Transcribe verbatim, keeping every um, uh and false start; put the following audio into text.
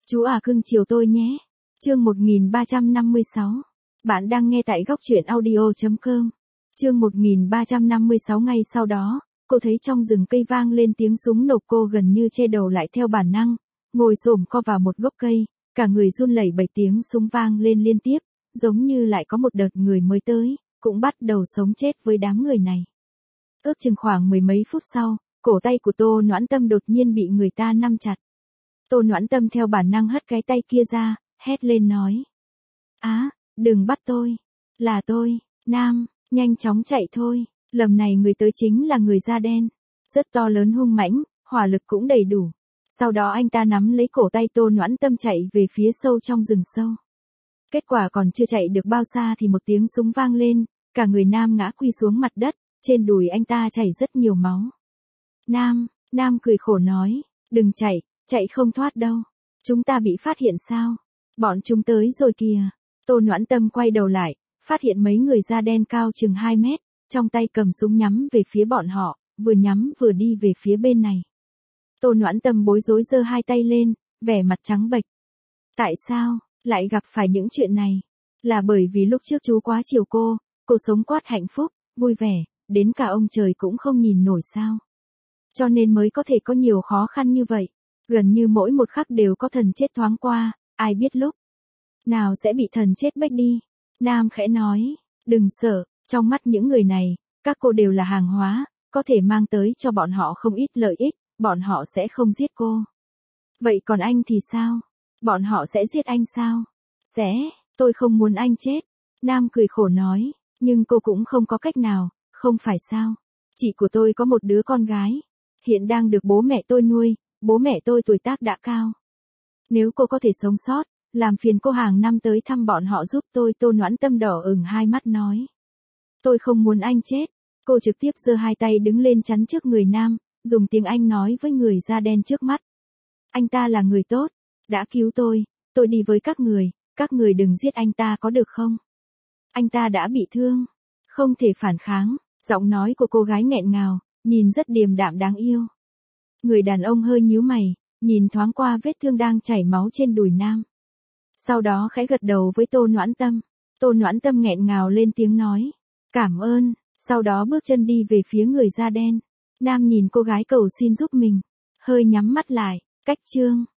Chú à cưng chiều tôi nhé. Chương một nghìn ba trăm năm mươi sáu. Bạn đang nghe tại góc truyện audio chấm com. Chương một nghìn ba trăm năm mươi sáu. Ngay sau đó, cô thấy trong rừng cây vang lên tiếng súng nổ, cô gần như che đầu lại theo bản năng, ngồi xổm co vào một gốc cây, cả người run lẩy bẩy. Tiếng súng vang lên liên tiếp, giống như lại có một đợt người mới tới, cũng bắt đầu sống chết với đám người này. Ước chừng khoảng mười mấy phút sau, cổ tay của Tô Noãn Tâm đột nhiên bị người ta nắm chặt. Tô Noãn Tâm theo bản năng hất cái tay kia ra, hét lên nói. Á, đừng bắt tôi. Là tôi, Nam, nhanh chóng chạy thôi. Lần này người tới chính là người da đen. Rất to lớn hung mãnh, hỏa lực cũng đầy đủ. Sau đó anh ta nắm lấy cổ tay Tô Noãn Tâm chạy về phía sâu trong rừng sâu. Kết quả còn chưa chạy được bao xa thì một tiếng súng vang lên, cả người Nam ngã quỳ xuống mặt đất, trên đùi anh ta chảy rất nhiều máu. Nam, Nam cười khổ nói, đừng chạy, chạy không thoát đâu. Chúng ta bị phát hiện sao? Bọn chúng tới rồi kìa. Tô Noãn Tâm quay đầu lại, phát hiện mấy người da đen cao chừng hai mét, trong tay cầm súng nhắm về phía bọn họ, vừa nhắm vừa đi về phía bên này. Tô Noãn Tâm bối rối giơ hai tay lên, vẻ mặt trắng bệch. Tại sao lại gặp phải những chuyện này? Là bởi vì lúc trước chú quá chiều cô, cô sống quát hạnh phúc, vui vẻ, đến cả ông trời cũng không nhìn nổi sao? Cho nên mới có thể có nhiều khó khăn như vậy. Gần như mỗi một khắc đều có thần chết thoáng qua, ai biết lúc nào sẽ bị thần chết bách đi. Nam khẽ nói, đừng sợ, trong mắt những người này, các cô đều là hàng hóa, có thể mang tới cho bọn họ không ít lợi ích, bọn họ sẽ không giết cô. Vậy còn anh thì sao? Bọn họ sẽ giết anh sao? Sẽ, tôi không muốn anh chết. Nam cười khổ nói, nhưng cô cũng không có cách nào, không phải sao? Chị của tôi có một đứa con gái, hiện đang được bố mẹ tôi nuôi, bố mẹ tôi tuổi tác đã cao. Nếu cô có thể sống sót, làm phiền cô hàng năm tới thăm bọn họ giúp tôi. Tô Noãn Tâm đỏ ửng hai mắt nói. Tôi không muốn anh chết. Cô trực tiếp giơ hai tay đứng lên chắn trước người Nam, dùng tiếng Anh nói với người da đen trước mắt. Anh ta là người tốt, đã cứu tôi, tôi đi với các người, các người đừng giết anh ta có được không? Anh ta đã bị thương, không thể phản kháng. Giọng nói của cô gái nghẹn ngào, nhìn rất điềm đạm đáng yêu. Người đàn ông hơi nhíu mày, nhìn thoáng qua vết thương đang chảy máu trên đùi Nam. Sau đó khẽ gật đầu với Tô Noãn Tâm. Tô Noãn Tâm nghẹn ngào lên tiếng nói. Cảm ơn, sau đó bước chân đi về phía người da đen. Nam nhìn cô gái cầu xin giúp mình, hơi nhắm mắt lại, cách chương.